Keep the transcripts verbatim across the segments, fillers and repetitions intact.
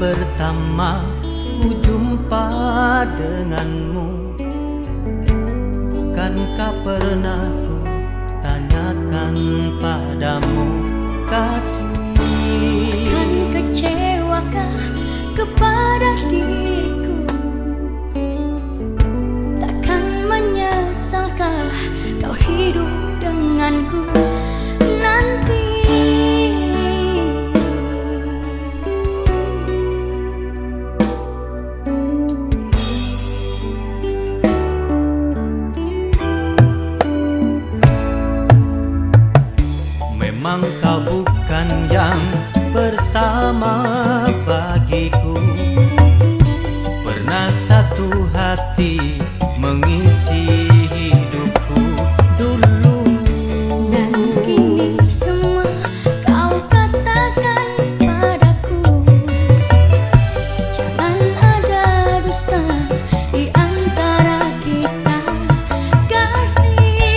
pertama ku jumpa denganmu, bukankah pernah ku tanyakan padamu, kasih? Kan kecewakah kepada diriku? Takkan menyesalkah kau hidup denganku nanti? Memang kau bukan yang pertama bagiku, pernah satu hati mengisi hidupku dulu. Dan kini semua kau katakan padaku, jangan ada dusta di antara kita, kasih.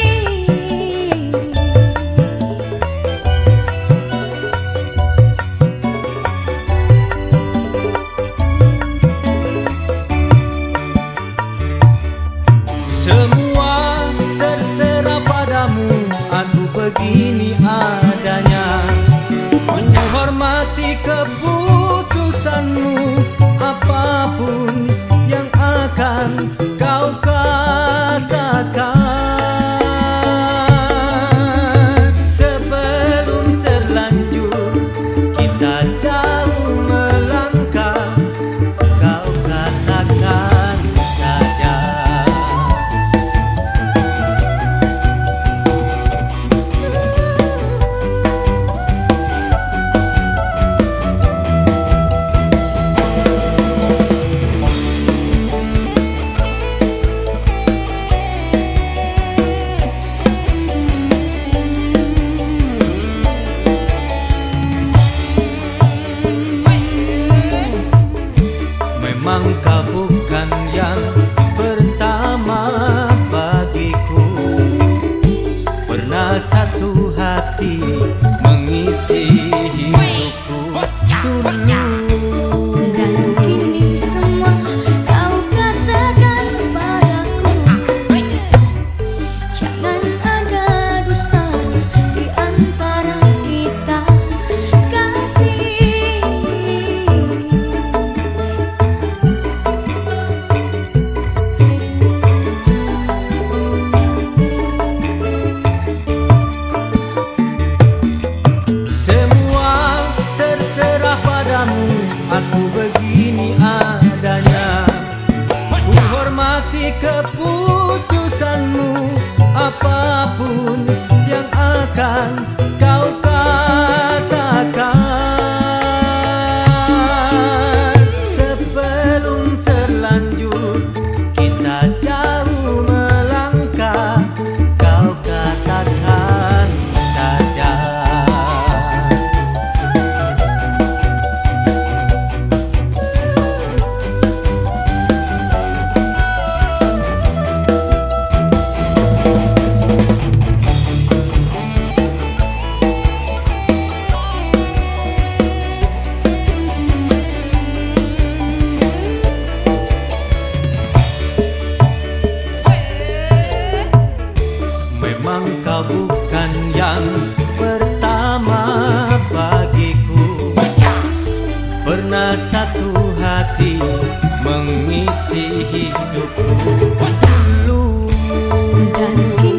Semua terserah padamu, aku begini adanya, menghormati keputusanmu, apapun yang akan kau katakan. Sebelum terlanjur kita jauh melangkah, kau katakan saja. Memang kau bukan yang pertama bagiku, pernah satu hati mengisi hidupku dulu. Dan kini semua kau katakan padaku, jangan ada dusta di antara kita, kasih. Aku begini adanya, ku hormati keputusanmu, apapun yang akan kau katakan. Sebelum terlanjur kita jauh melangkah, kau katakan saja. Memang kau bukan yang pertama bagiku, pernah satu hati mengisi hidupku dulu. Dan